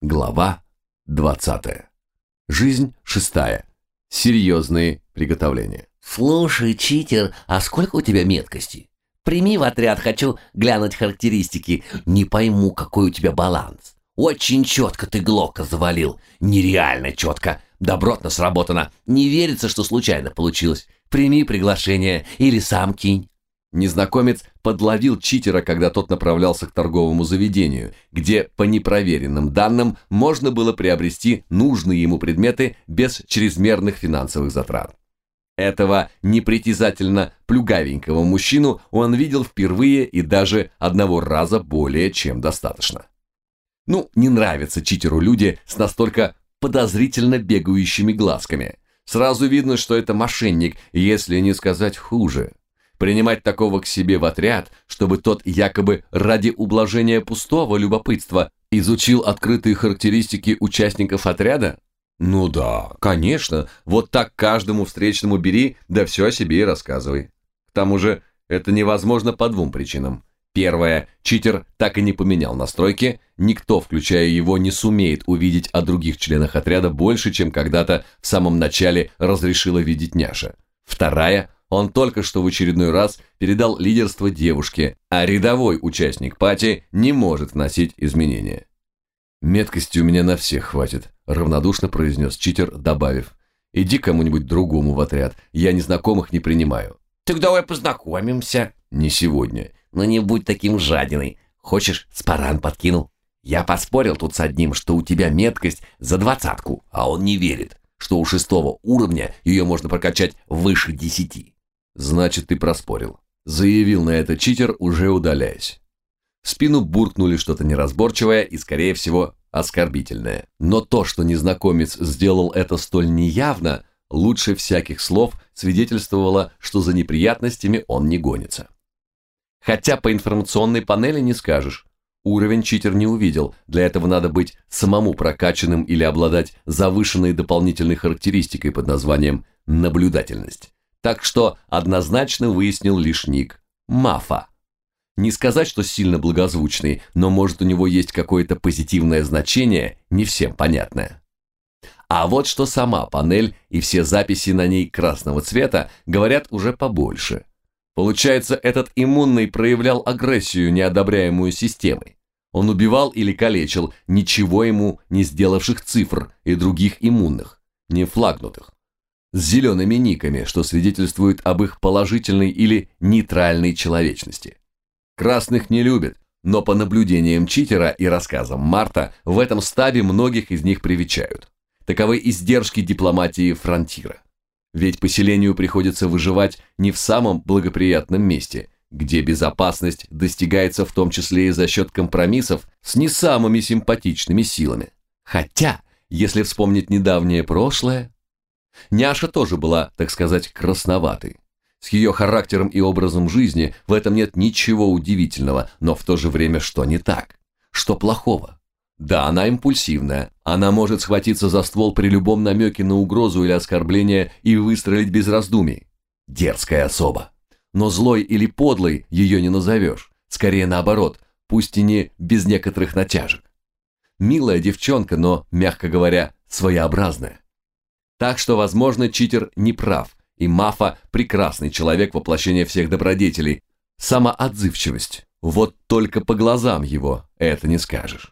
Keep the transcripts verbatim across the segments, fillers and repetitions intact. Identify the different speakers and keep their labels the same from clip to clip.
Speaker 1: Глава двадцатая. Жизнь шестая. Серьезные приготовления.
Speaker 2: Слушай, читер, а сколько у тебя меткости? Прими в отряд, хочу глянуть характеристики. Не пойму, какой у тебя баланс. Очень четко ты Глокка завалил. Нереально четко. Добротно сработано. Не верится, что случайно получилось. Прими приглашение или сам кинь.
Speaker 1: Незнакомец подловил читера, когда тот направлялся к торговому заведению, где, по непроверенным данным, можно было приобрести нужные ему предметы без чрезмерных финансовых затрат. Этого непритязательно плюгавенького мужчину он видел впервые и даже одного раза более чем достаточно. Ну, не нравятся читеру люди с настолько подозрительно бегающими глазками. Сразу видно, что это мошенник, если не сказать хуже. Принимать такого к себе в отряд, чтобы тот якобы ради ублажения пустого любопытства изучил открытые характеристики участников отряда? Ну да, конечно, вот так каждому встречному бери, да все о себе и рассказывай. К тому же это невозможно по двум причинам. Первое, читер так и не поменял настройки, никто, включая его, не сумеет увидеть о других членах отряда больше, чем когда-то в самом начале разрешила видеть няша. Вторая, он только что в очередной раз передал лидерство девушке, а рядовой участник пати не может вносить изменения. «Меткости у меня на всех хватит», – равнодушно произнес читер, добавив. «Иди кому-нибудь другому в отряд, я незнакомых не принимаю».
Speaker 2: Так давай познакомимся.
Speaker 1: «Не сегодня».
Speaker 2: Ну не будь таким жадиной. Хочешь, спаран подкину? Я поспорил тут с одним, что у тебя меткость за двадцатку, а он не верит, что у шестого уровня ее можно прокачать выше десяти.
Speaker 1: «Значит, ты проспорил», – заявил на это читер, уже удаляясь. В спину буркнули что-то неразборчивое и, скорее всего, оскорбительное. Но то, что незнакомец сделал это столь неявно, лучше всяких слов свидетельствовало, что за неприятностями он не гонится. Хотя по информационной панели не скажешь. Уровень читер не увидел, для этого надо быть самому прокачанным или обладать завышенной дополнительной характеристикой под названием «наблюдательность». Так что однозначно выяснил лишь ник – Мафа. Не сказать, что сильно благозвучный, но может у него есть какое-то позитивное значение, не всем понятное. А вот что сама панель и все записи на ней красного цвета говорят уже побольше. Получается, этот иммунный проявлял агрессию, неодобряемую системой. Он убивал или калечил ничего ему не сделавших цифр и других иммунных, не флагнутых, с зелеными никами, что свидетельствует об их положительной или нейтральной человечности. Красных не любят, но по наблюдениям читера и рассказам Марта, в этом стабе многих из них привечают. Таковы издержки дипломатии фронтира. Ведь поселению приходится выживать не в самом благоприятном месте, где безопасность достигается в том числе и за счет компромиссов с не самыми симпатичными силами. Хотя, если вспомнить недавнее прошлое, няша тоже была, так сказать, красноватой. С ее характером и образом жизни в этом нет ничего удивительного, но в то же время что не так? Что плохого? Да, она импульсивная, она может схватиться за ствол при любом намеке на угрозу или оскорбление и выстрелить без раздумий. Дерзкая особа. Но злой или подлой ее не назовешь, скорее наоборот, пусть и не без некоторых натяжек. Милая девчонка, но, мягко говоря, своеобразная. Так что, возможно, читер не прав, и Мафа – прекрасный человек, воплощение всех добродетелей. Самоотзывчивость. Вот только по глазам его это не скажешь.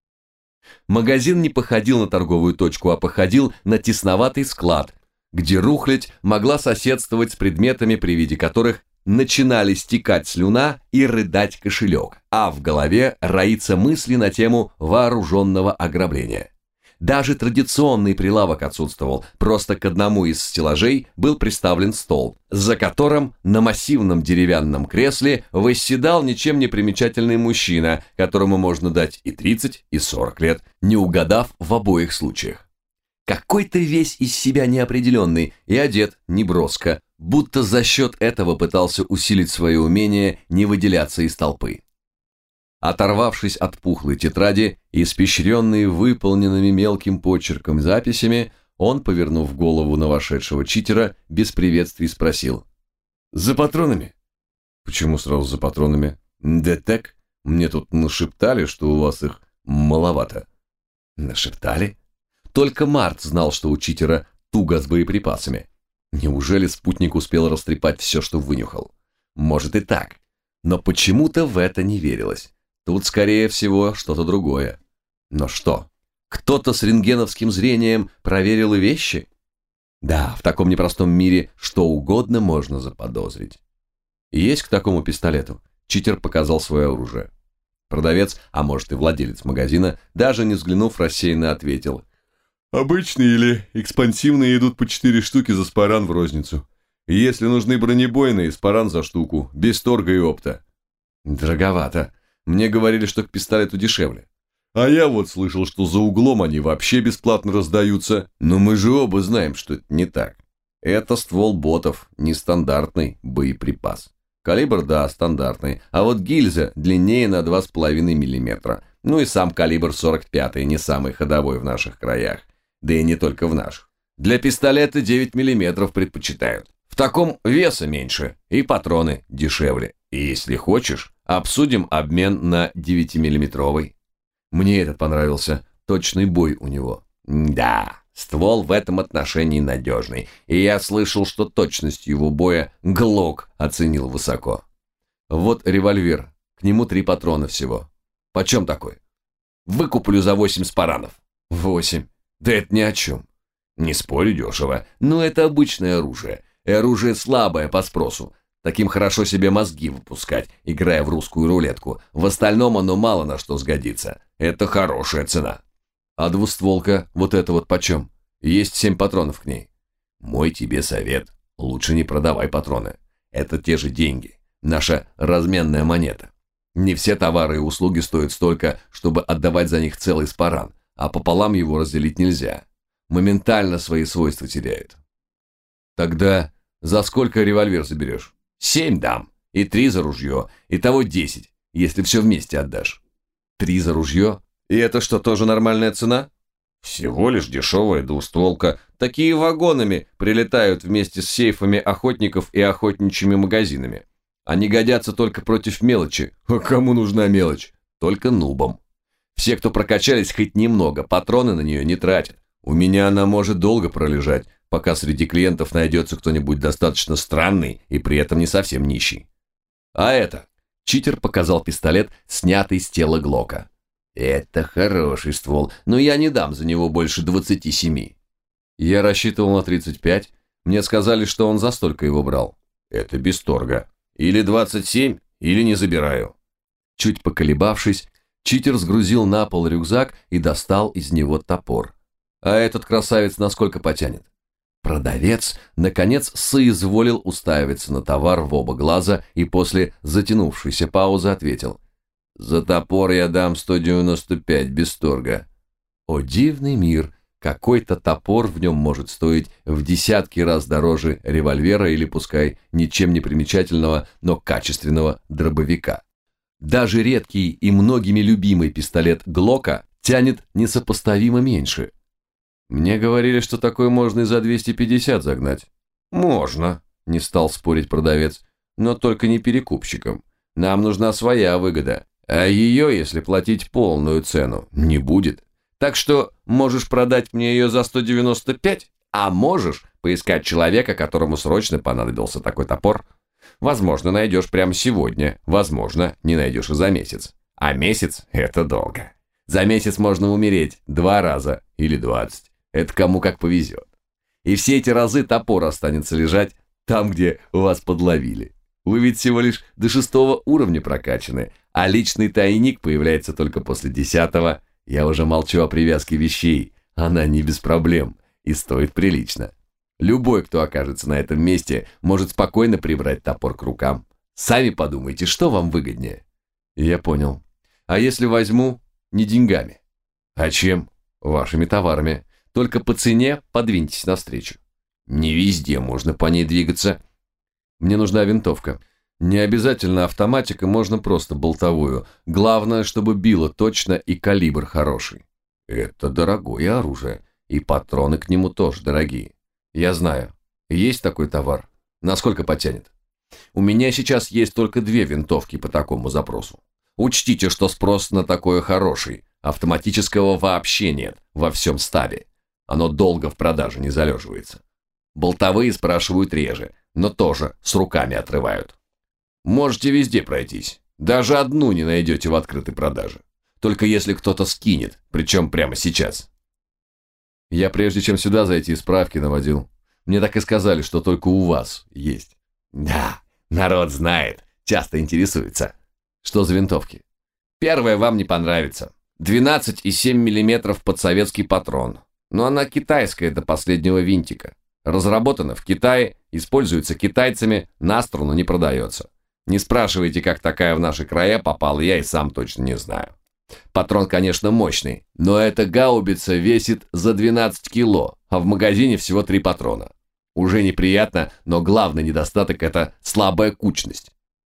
Speaker 1: Магазин не походил на торговую точку, а походил на тесноватый склад, где рухлядь могла соседствовать с предметами, при виде которых начинали стекать слюна и рыдать кошелек, а в голове роится мысли на тему вооруженного ограбления. Даже традиционный прилавок отсутствовал, просто к одному из стеллажей был приставлен стол, за которым на массивном деревянном кресле восседал ничем не примечательный мужчина, которому можно дать и тридцать, и сорок лет, не угадав в обоих случаях. Какой-то весь из себя неопределенный и одет неброско, будто за счет этого пытался усилить свое умение не выделяться из толпы. Оторвавшись от пухлой тетради, испещренной выполненными мелким почерком записями, он, повернув голову на вошедшего читера, без приветствий спросил: «За патронами?» «Почему сразу за патронами?» «Да так, мне тут нашептали, что у вас их маловато». Нашептали? Только Март знал, что у читера туго с боеприпасами. Неужели спутник успел растрепать все, что вынюхал? Может и так. Но почему-то в это не верилось. Тут, скорее всего, что-то другое. Но что? Кто-то с рентгеновским зрением проверил и вещи? Да, в таком непростом мире что угодно можно заподозрить. Есть к такому пистолету? Читер показал свое оружие. Продавец, а может и владелец магазина, даже не взглянув, рассеянно ответил. Обычные или экспансивные идут по четыре штуки за спаран в розницу. Если нужны бронебойные, спаран за штуку, без торга и опта. Дороговато. Мне говорили, что к пистолету дешевле. А я вот слышал, что за углом они вообще бесплатно раздаются. Но мы же оба знаем, что это не так. Это ствол ботов, нестандартный боеприпас. Калибр, да, стандартный, а вот гильза длиннее на два с половиной миллиметра. Ну и сам калибр сорок пятый, не самый ходовой в наших краях. Да и не только в наших. Для пистолета девять миллиметров предпочитают. В таком веса меньше и патроны дешевле. И если хочешь, обсудим обмен на девятимиллиметровый. Мне этот понравился, точный бой у него. Да, ствол в этом отношении надежный, и я слышал, что точность его боя Глок оценил высоко. Вот револьвер, к нему три патрона всего. Почем такой? Выкуплю за восемь спаранов. Восемь. Да это ни о чем. Не спорю, дешево, но это обычное оружие. И оружие слабое по спросу. Таким хорошо себе мозги выпускать, играя в русскую рулетку. В остальном оно мало на что сгодится. Это хорошая цена. А двустволка, вот это вот почем? Есть семь патронов к ней. Мой тебе совет. Лучше не продавай патроны. Это те же деньги. Наша разменная монета. Не все товары и услуги стоят столько, чтобы отдавать за них целый спаран, а пополам его разделить нельзя. Моментально свои свойства теряют. Тогда за сколько револьвер заберешь? Семь дам. И три за ружье. Итого десять, если все вместе отдашь. Три за ружье? И это что, тоже нормальная цена? Всего лишь дешевая двустволка. Такие вагонами прилетают вместе с сейфами охотников и охотничьими магазинами. Они годятся только против мелочи. А кому нужна мелочь? Только нубам. Все, кто прокачались хоть немного, патроны на нее не тратят. У меня она может долго пролежать, пока среди клиентов найдется кто-нибудь достаточно странный и при этом не совсем нищий. А это? Читер показал пистолет, снятый с тела Глока. Это хороший ствол, но я не дам за него больше двадцати семи. Я рассчитывал на тридцать пять. Мне сказали, что он за столько его брал. Это без торга. Или двадцать семь, или не забираю. Чуть поколебавшись, читер сгрузил на пол рюкзак и достал из него топор. А этот красавец насколько потянет? Продавец, наконец, соизволил уставиться на товар в оба глаза и после затянувшейся паузы ответил. «За топор я дам сто девяносто пять без торга». О, дивный мир! Какой-то топор в нем может стоить в десятки раз дороже револьвера или, пускай, ничем не примечательного, но качественного дробовика. Даже редкий и многими любимый пистолет Глока тянет несопоставимо меньше. Мне говорили, что такой можно и за двести пятьдесят загнать. Можно, не стал спорить продавец, но только не перекупщикам. Нам нужна своя выгода, а ее, если платить полную цену, не будет. Так что можешь продать мне ее за сто девяносто пять, а можешь поискать человека, которому срочно понадобился такой топор. Возможно, найдешь прямо сегодня, возможно, не найдешь и за месяц. А месяц – это долго. За месяц можно умереть два раза или двадцать. Это кому как повезет. И все эти разы топор останется лежать там, где вас подловили. Вы ведь всего лишь до шестого уровня прокачаны, а личный тайник появляется только после десятого. Я уже молчу о привязке вещей. Она не без проблем и стоит прилично. Любой, кто окажется на этом месте, может спокойно прибрать топор к рукам. Сами подумайте, что вам выгоднее. Я понял. А если возьму не деньгами? А чем? Вашими товарами. Только по цене подвиньтесь навстречу. Не везде можно по ней двигаться. Мне нужна винтовка. Не обязательно автоматика, можно просто болтовую. Главное, чтобы било точно и калибр хороший. Это дорогое оружие, и патроны к нему тоже дорогие. Я знаю. Есть такой товар. Насколько потянет? У меня сейчас есть только две винтовки по такому запросу. Учтите, что спрос на такое хороший, Автоматического вообще нет во всем стабе. Оно долго в продаже не залеживается. Болтовые спрашивают реже, но тоже с руками отрывают. Можете везде пройтись. Даже одну не найдете в открытой продаже. Только если кто-то скинет, причем прямо сейчас. Я прежде чем сюда зайти, справки наводил. Мне так и сказали, что только у вас есть. Да, народ знает, часто интересуется. Что за винтовки? Первая вам не понравится. двенадцать и семь миллиметров под советский патрон. Но она китайская до последнего винтика. Разработана в Китае, используется китайцами, на струну не продается. Не спрашивайте, как такая в наши края попала, я и сам точно не знаю. Патрон, конечно, мощный, но эта гаубица весит за двенадцать кило, а в магазине всего три патрона. Уже неприятно, но главный недостаток – это слабая кучность.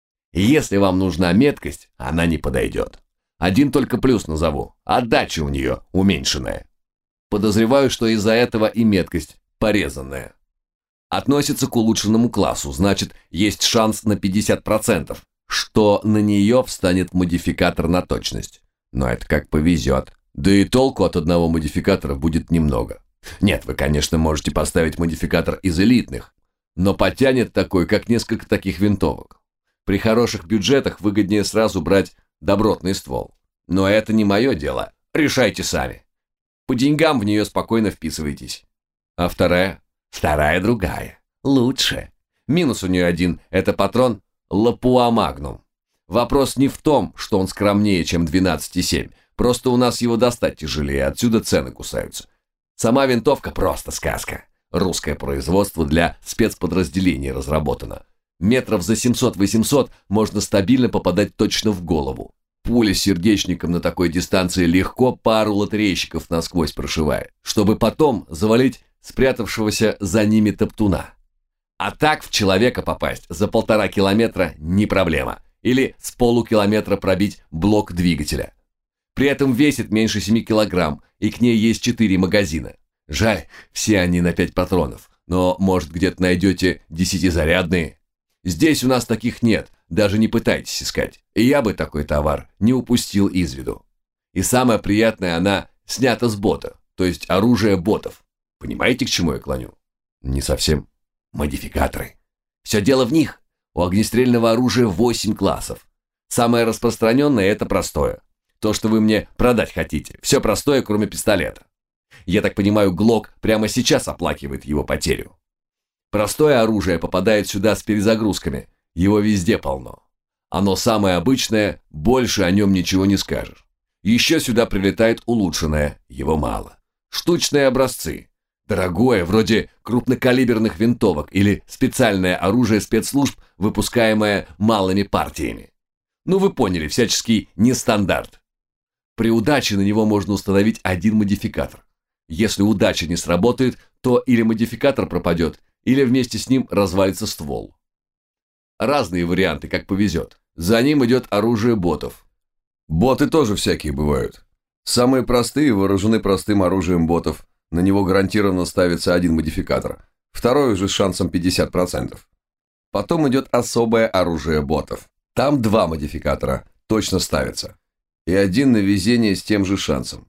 Speaker 1: Если вам нужна меткость, она не подойдет. Один только плюс назову – отдача у нее уменьшенная. Подозреваю, что из-за этого и меткость порезанная. Относится к улучшенному классу, значит, есть шанс на пятьдесят процентов, что на нее встанет модификатор на точность. Но это как повезет. Да и толку от одного модификатора будет немного. Нет, вы, конечно, можете поставить модификатор из элитных, но потянет такой, как несколько таких винтовок. При хороших бюджетах выгоднее сразу брать добротный ствол. Но это не мое дело. Решайте сами. По деньгам в нее спокойно вписывайтесь. А вторая? Вторая другая. Лучше. Минус у нее один – это патрон Лапуа Магнум. Вопрос не в том, что он скромнее, чем двенадцать и семь. Просто у нас его достать тяжелее, отсюда цены кусаются. Сама винтовка просто сказка. Русское производство для спецподразделений разработано. Метров за семьсот-восемьсот можно стабильно попадать точно в голову. Пуля с сердечником на такой дистанции легко пару лотерейщиков насквозь прошивает, чтобы потом завалить спрятавшегося за ними топтуна. А так в человека попасть за полтора километра не проблема. Или с полукилометра пробить блок двигателя. При этом весит меньше семи килограмм, и к ней есть четыре магазина. Жаль, все они на пять патронов, но, может, где-то найдете десятизарядные. Здесь у нас таких нет, даже не пытайтесь искать. И я бы такой товар не упустил из виду. И самое приятное, она снята с бота, то есть оружие ботов. Понимаете, к чему я клоню? Не совсем. Модификаторы. Все дело в них. У огнестрельного оружия восемь классов. Самое распространенное – это простое. То, что вы мне продать хотите. Все простое, кроме пистолета. Я так понимаю, Глок прямо сейчас оплакивает его потерю. Простое оружие попадает сюда с перезагрузками. Его везде полно. Оно самое обычное, больше о нем ничего не скажешь. Еще сюда прилетает улучшенное, его мало. Штучные образцы. Дорогое, вроде крупнокалиберных винтовок или специальное оружие спецслужб, выпускаемое малыми партиями. Ну вы поняли, всяческий нестандарт. При удаче на него можно установить один модификатор. Если удача не сработает, то или модификатор пропадет, или вместе с ним развалится ствол. Разные варианты, как повезет. За ним идет оружие ботов. Боты тоже всякие бывают. Самые простые вооружены простым оружием ботов. На него гарантированно ставится один модификатор, второй уже с шансом пятьдесят процентов. Потом идет особое оружие ботов. Там два модификатора точно ставятся. И один на везение с тем же шансом.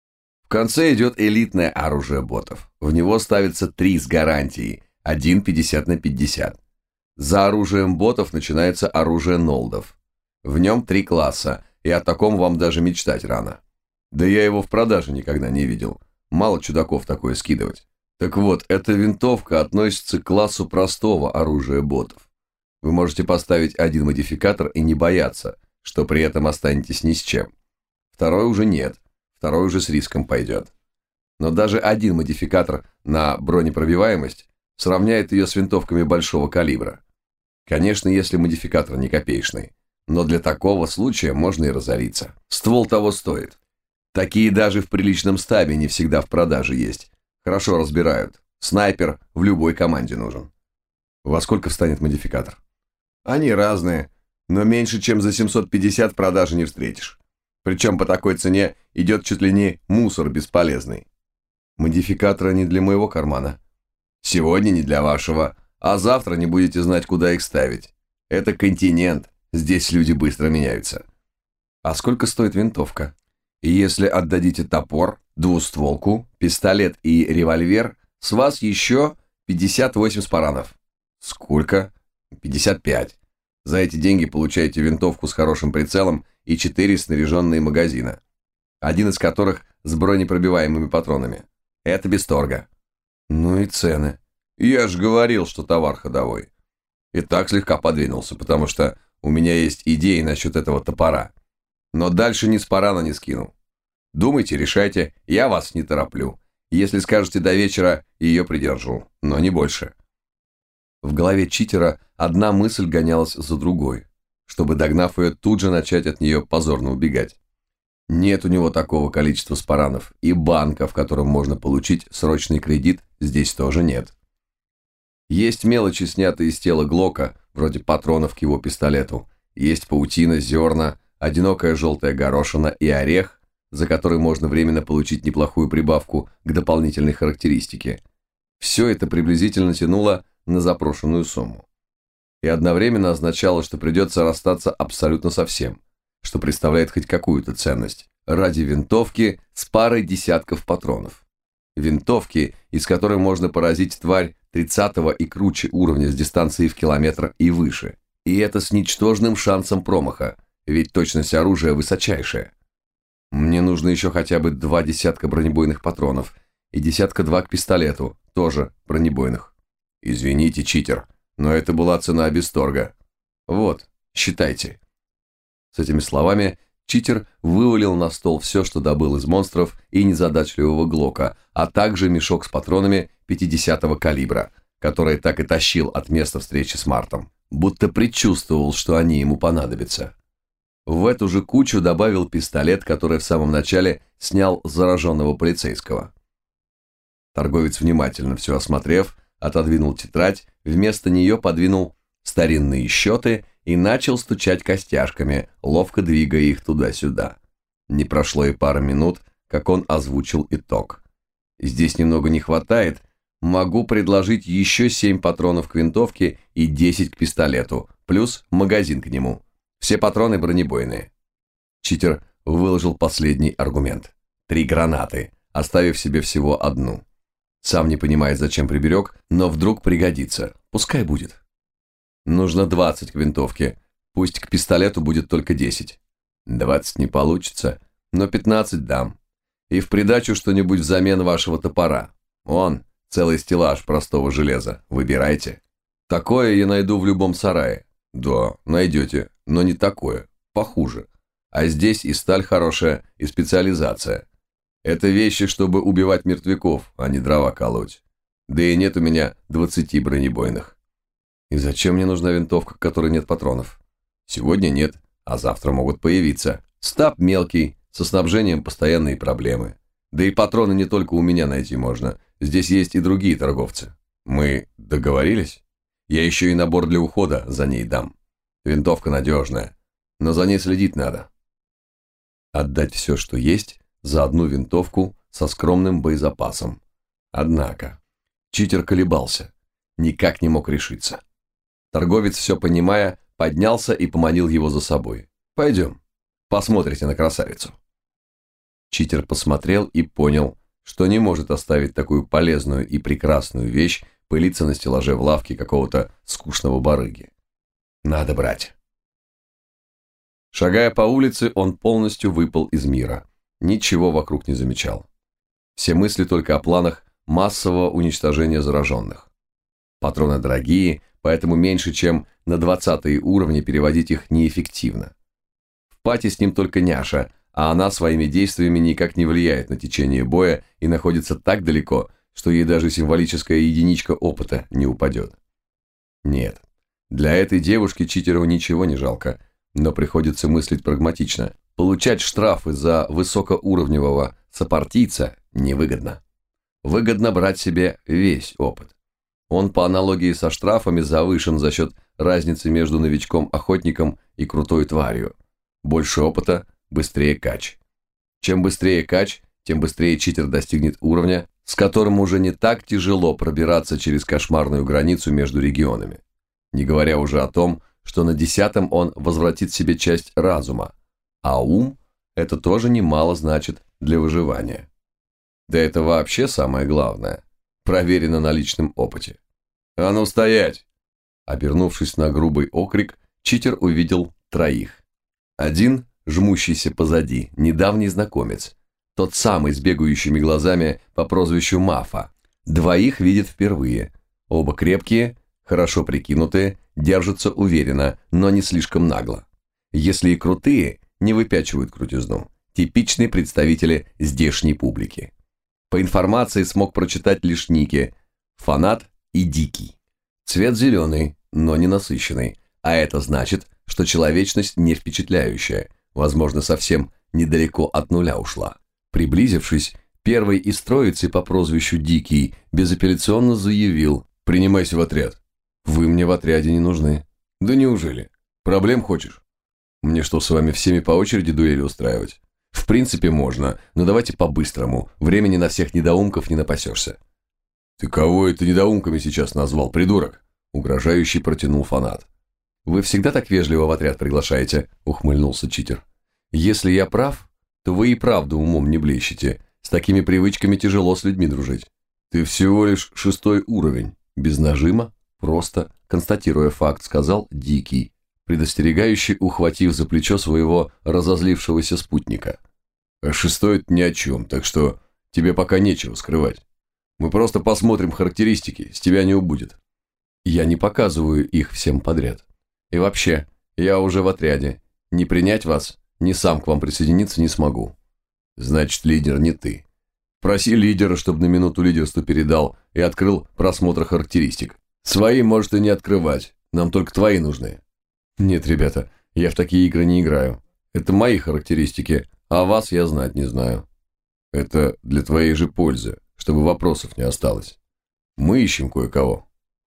Speaker 1: В конце идет элитное оружие ботов. В него ставится три с гарантией, один пятьдесят на пятьдесят. За оружием ботов начинается оружие нолдов. В нем три класса, и о таком вам даже мечтать рано. Да я его в продаже никогда не видел. Мало чудаков такое скидывать. Так вот, эта винтовка относится к классу простого оружия ботов. Вы можете поставить один модификатор и не бояться, что при этом останетесь ни с чем. Второй уже нет, второй уже с риском пойдет. Но даже один модификатор на бронепробиваемость сравняет ее с винтовками большого калибра. Конечно, если модификатор не копеечный, но для такого случая можно и разориться. Ствол того стоит. Такие даже в приличном стабе не всегда в продаже есть. Хорошо разбирают. Снайпер в любой команде нужен. Во сколько встанет модификатор? Они разные, но меньше, чем за семьсот пятьдесят в продаже не встретишь. Причем по такой цене идет чуть ли не мусор бесполезный. Модификаторы не для моего кармана. Сегодня не для вашего, а завтра не будете знать, куда их ставить. Это континент, здесь люди быстро меняются. А сколько стоит винтовка? И если отдадите топор, двустволку, пистолет и револьвер, с вас еще пятьдесят восемь спаранов. Сколько? пятьдесят пять. За эти деньги получаете винтовку с хорошим прицелом и четыре снаряженные магазина, один из которых с бронепробиваемыми патронами. Это без торга. Ну и цены. Я же говорил, что товар ходовой. И так слегка подвинулся, потому что у меня есть идеи насчет этого топора. Но дальше ни спарана не скину. Думайте, решайте, я вас не тороплю. Если скажете до вечера, ее придержу, но не больше. В голове читера одна мысль гонялась за другой, чтобы, догнав ее, тут же начать от нее позорно убегать. Нет у него такого количества спаранов, и банка, в котором можно получить срочный кредит, здесь тоже нет. Есть мелочи, снятые из тела Глока, вроде патронов к его пистолету, есть паутина, зерна, одинокая желтая горошина и орех, за который можно временно получить неплохую прибавку к дополнительной характеристике. Все это приблизительно тянуло на запрошенную сумму. И одновременно означало, что придется расстаться абсолютно со всем, что представляет хоть какую-то ценность, ради винтовки с парой десятков патронов. Винтовки, из которой можно поразить тварь тридцатого и круче уровня с дистанции в километр и выше. И это с ничтожным шансом промаха, ведь точность оружия высочайшая. Мне нужно еще хотя бы два десятка бронебойных патронов и десятка-два к пистолету, тоже бронебойных. Извините, читер, но это была цена без торга. Вот, считайте. С этими словами читер вывалил на стол все, что добыл из монстров и незадачливого Глока, а также мешок с патронами пятидесятого калибра, который так и тащил от места встречи с Мартом, будто предчувствовал, что они ему понадобятся. В эту же кучу добавил пистолет, который в самом начале снял с зараженного полицейского. Торговец, внимательно все осмотрев, отодвинул тетрадь, вместо нее подвинул старинные счеты и начал стучать костяшками, ловко двигая их туда-сюда. Не прошло и пары минут, как он озвучил итог. Здесь немного не хватает, могу предложить еще семь патронов к винтовке и десять к пистолету, плюс магазин к нему. Все патроны бронебойные. Читер выложил последний аргумент. Три гранаты, оставив себе всего одну. Сам не понимает, зачем приберег, но вдруг пригодится. Пускай будет. Нужно двадцать к винтовке, пусть к пистолету будет только десять. двадцать не получится, но пятнадцать дам. И в придачу что-нибудь взамен вашего топора. Он, целый стеллаж простого железа, выбирайте. Такое я найду в любом сарае. Да, найдете, но не такое, похуже. А здесь и сталь хорошая, и специализация. Это вещи, чтобы убивать мертвяков, а не дрова колоть. Да и нет у меня двадцати бронебойных. И зачем мне нужна винтовка, к которой нет патронов? Сегодня нет, а завтра могут появиться. Стаб мелкий, со снабжением постоянные проблемы. Да и патроны не только у меня найти можно. Здесь есть и другие торговцы. Мы договорились? Я еще и набор для ухода за ней дам. Винтовка надежная, но за ней следить надо. Отдать все, что есть, за одну винтовку со скромным боезапасом. Однако, читер колебался, никак не мог решиться. Торговец, все понимая, поднялся и поманил его за собой. «Пойдем, посмотрите на красавицу». Читер посмотрел и понял, что не может оставить такую полезную и прекрасную вещь пылиться на стеллаже в лавке какого-то скучного барыги. Надо брать. Шагая по улице, он полностью выпал из мира. Ничего вокруг не замечал. Все мысли только о планах массового уничтожения зараженных. Патроны дорогие, поэтому меньше чем на двадцатые уровни переводить их неэффективно. В пати с ним только няша, а она своими действиями никак не влияет на течение боя и находится так далеко, что ей даже символическая единичка опыта не упадет. Нет, для этой девушки читеру ничего не жалко, но приходится мыслить прагматично. Получать штрафы за высокоуровневого сопартийца невыгодно. Выгодно брать себе весь опыт. Он по аналогии со штрафами завышен за счет разницы между новичком-охотником и крутой тварью. Больше опыта, быстрее кач. Чем быстрее кач, тем быстрее читер достигнет уровня, с которым уже не так тяжело пробираться через кошмарную границу между регионами. Не говоря уже о том, что на десятом он возвратит себе часть разума, а ум это тоже немало значит для выживания. Да это вообще самое главное. Проверено на личном опыте. «А ну стоять!» Обернувшись на грубый окрик, читер увидел троих. Один, жмущийся позади, недавний знакомец. Тот самый с бегающими глазами по прозвищу Мафа. Двоих видит впервые. Оба крепкие, хорошо прикинутые, держатся уверенно, но не слишком нагло. Если и крутые, не выпячивают крутизну. Типичные представители здешней публики. По информации смог прочитать лишь ники «Фанат» и «Дикий». Цвет зеленый, но не насыщенный, а это значит, что человечность не впечатляющая, возможно, совсем недалеко от нуля ушла. Приблизившись, первый из троицы по прозвищу Дикий безапелляционно заявил: «Принимайся в отряд. Вы мне в отряде не нужны». «Да неужели? Проблем хочешь? Мне что, с вами всеми по очереди дуэли устраивать? В принципе, можно, но давайте по-быстрому, времени на всех недоумков не напасешься». «Ты кого это недоумками сейчас назвал, придурок?» Угрожающий протянул Фанат. «Вы всегда так вежливо в отряд приглашаете?» Ухмыльнулся читер. «Если я прав, то вы и правда умом не блещете. С такими привычками тяжело с людьми дружить». «Ты всего лишь шестой уровень». Без нажима, просто, констатируя факт, сказал Дикий, предостерегающий, ухватив за плечо своего разозлившегося спутника. «А шестой это ни о чем, так что тебе пока нечего скрывать. Мы просто посмотрим характеристики, с тебя не убудет». «Я не показываю их всем подряд. И вообще, я уже в отряде. Не принять вас, ни сам к вам присоединиться не смогу». «Значит, лидер не ты. Проси лидера, чтобы на минуту лидерству передал и открыл просмотр характеристик. Свои может и не открывать, нам только твои нужны». «Нет, ребята, я в такие игры не играю. Это мои характеристики, а вас я знать не знаю». «Это для твоей же пользы, чтобы вопросов не осталось. Мы ищем кое-кого».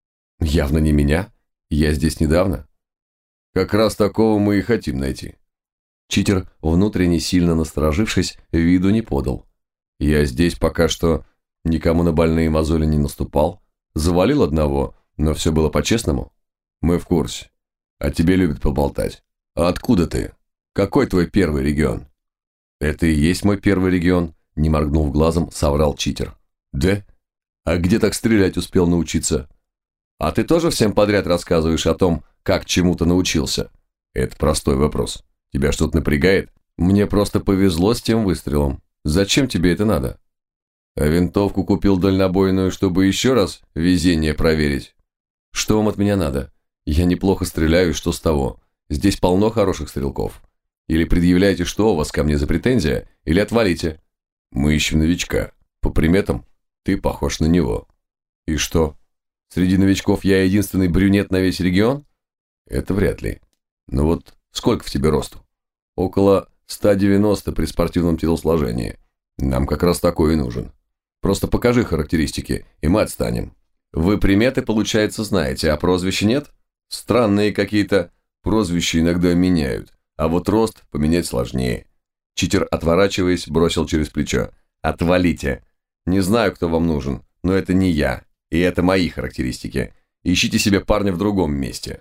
Speaker 1: «Явно не меня. Я здесь недавно». «Как раз такого мы и хотим найти». Читер, внутренне сильно насторожившись, виду не подал. «Я здесь пока что никому на больные мозоли не наступал. Завалил одного, но все было по-честному». «Мы в курсе. А тебе любят поболтать. А откуда ты? Какой твой первый регион?» «Это и есть мой первый регион», — не моргнув глазом, соврал читер. «Да? А где так стрелять успел научиться?» «А ты тоже всем подряд рассказываешь о том, как чему-то научился?» «Это простой вопрос. Тебя что-то напрягает?» «Мне просто повезло с тем выстрелом. Зачем тебе это надо?» «А винтовку купил дальнобойную, чтобы еще раз везение проверить?» «Что вам от меня надо? Я неплохо стреляю, что с того? Здесь полно хороших стрелков. Или предъявляете, что у вас ко мне за претензия, или отвалите». «Мы ищем новичка. По приметам, ты похож на него». «И что? Среди новичков я единственный брюнет на весь регион?» «Это вряд ли. Но вот сколько в тебе росту?» «Около ста девяноста при спортивном телосложении. Нам как раз такой и нужен. Просто покажи характеристики, и мы отстанем». «Вы приметы, получается, знаете, а прозвища нет?» «Странные какие-то. Прозвища иногда меняют, а вот рост поменять сложнее». Читер, отворачиваясь, бросил через плечо. «Отвалите. Не знаю, кто вам нужен, но это не я, и это мои характеристики. Ищите себе парня в другом месте».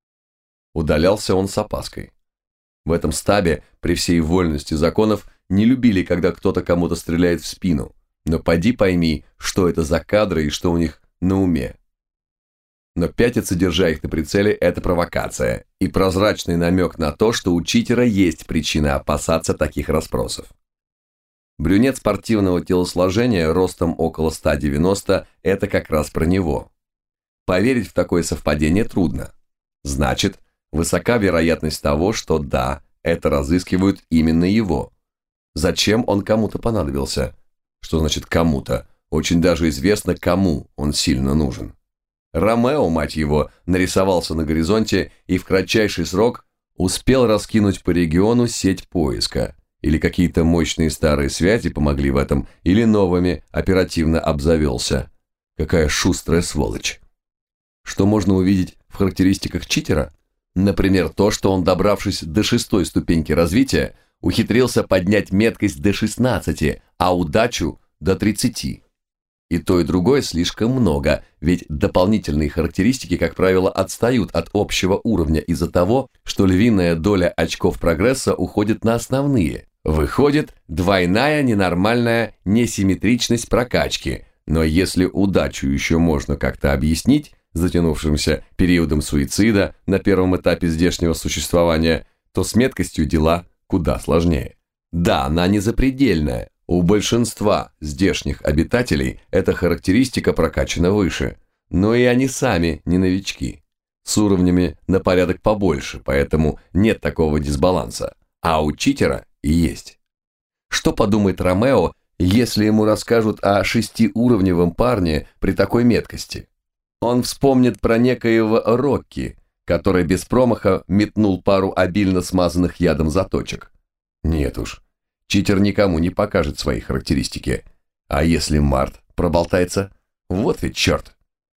Speaker 1: Удалялся он с опаской. В этом стабе, при всей вольности законов, не любили, когда кто-то кому-то стреляет в спину. Но поди пойми, что это за кадры и что у них на уме. Но пятиться, держа их на прицеле, это провокация и прозрачный намек на то, что у читера есть причина опасаться таких расспросов. Брюнет спортивного телосложения ростом около ста девяноста – это как раз про него. Поверить в такое совпадение трудно. Значит, высока вероятность того, что да, это разыскивают именно его. Зачем он кому-то понадобился? Что значит кому-то? Очень даже известно, кому он сильно нужен. Ромео, мать его, нарисовался на горизонте и в кратчайший срок успел раскинуть по региону сеть поиска. Или какие-то мощные старые связи помогли в этом, или новыми оперативно обзавелся. Какая шустрая сволочь. Что можно увидеть в характеристиках читера? Например, то, что он, добравшись до шестой ступеньки развития, ухитрился поднять меткость до шестнадцати, а удачу до тридцати. И то, и другое слишком много, ведь дополнительные характеристики, как правило, отстают от общего уровня из-за того, что львиная доля очков прогресса уходит на основные, Выходит, двойная ненормальная несимметричность прокачки, но если удачу еще можно как-то объяснить затянувшимся периодом суицида на первом этапе здешнего существования, то с меткостью дела куда сложнее. Да, она не запредельная, у большинства здешних обитателей эта характеристика прокачана выше, но и они сами не новички. С уровнями на порядок побольше, поэтому нет такого дисбаланса, а у читера и есть. Что подумает Ромео, если ему расскажут о шестиуровневом парне при такой меткости? Он вспомнит про некоего Рокки, который без промаха метнул пару обильно смазанных ядом заточек. Нет уж, читер никому не покажет свои характеристики. А если Март проболтается? Вот ведь черт.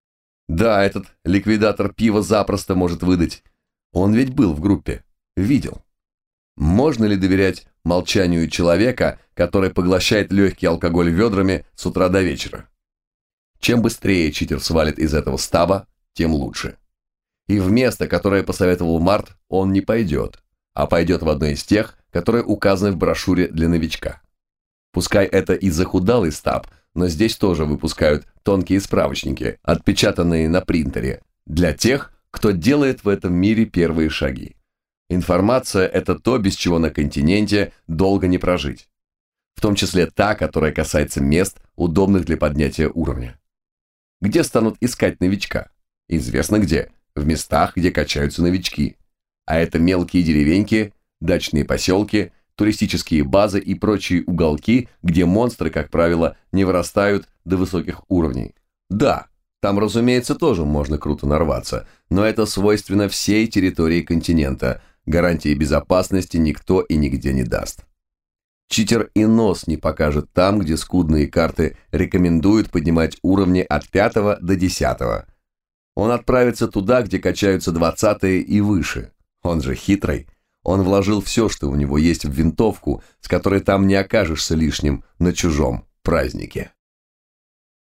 Speaker 1: Да, этот ликвидатор пива запросто может выдать. Он ведь был в группе, видел. Можно ли доверять молчанию человека, который поглощает легкий алкоголь ведрами с утра до вечера? Чем быстрее читер свалит из этого стаба, тем лучше. И в место, которое посоветовал Март, он не пойдет, а пойдет в одно из тех, которые указаны в брошюре для новичка. Пускай это и захудалый стаб, но здесь тоже выпускают тонкие справочники, отпечатанные на принтере, для тех, кто делает в этом мире первые шаги. Информация – это то, без чего на континенте долго не прожить. В том числе та, которая касается мест, удобных для поднятия уровня. Где станут искать новичка? Известно где. В местах, где качаются новички. А это мелкие деревеньки, дачные поселки, туристические базы и прочие уголки, где монстры, как правило, не вырастают до высоких уровней. Да, там, разумеется, тоже можно круто нарваться, но это свойственно всей территории континента. Гарантии безопасности никто и нигде не даст. Читер и нос не покажет там, где скудные карты рекомендуют поднимать уровни от пятого до десятого. Он отправится туда, где качаются двадцатые и выше. Он же хитрый. Он вложил все, что у него есть в винтовку, с которой там не окажешься лишним на чужом празднике.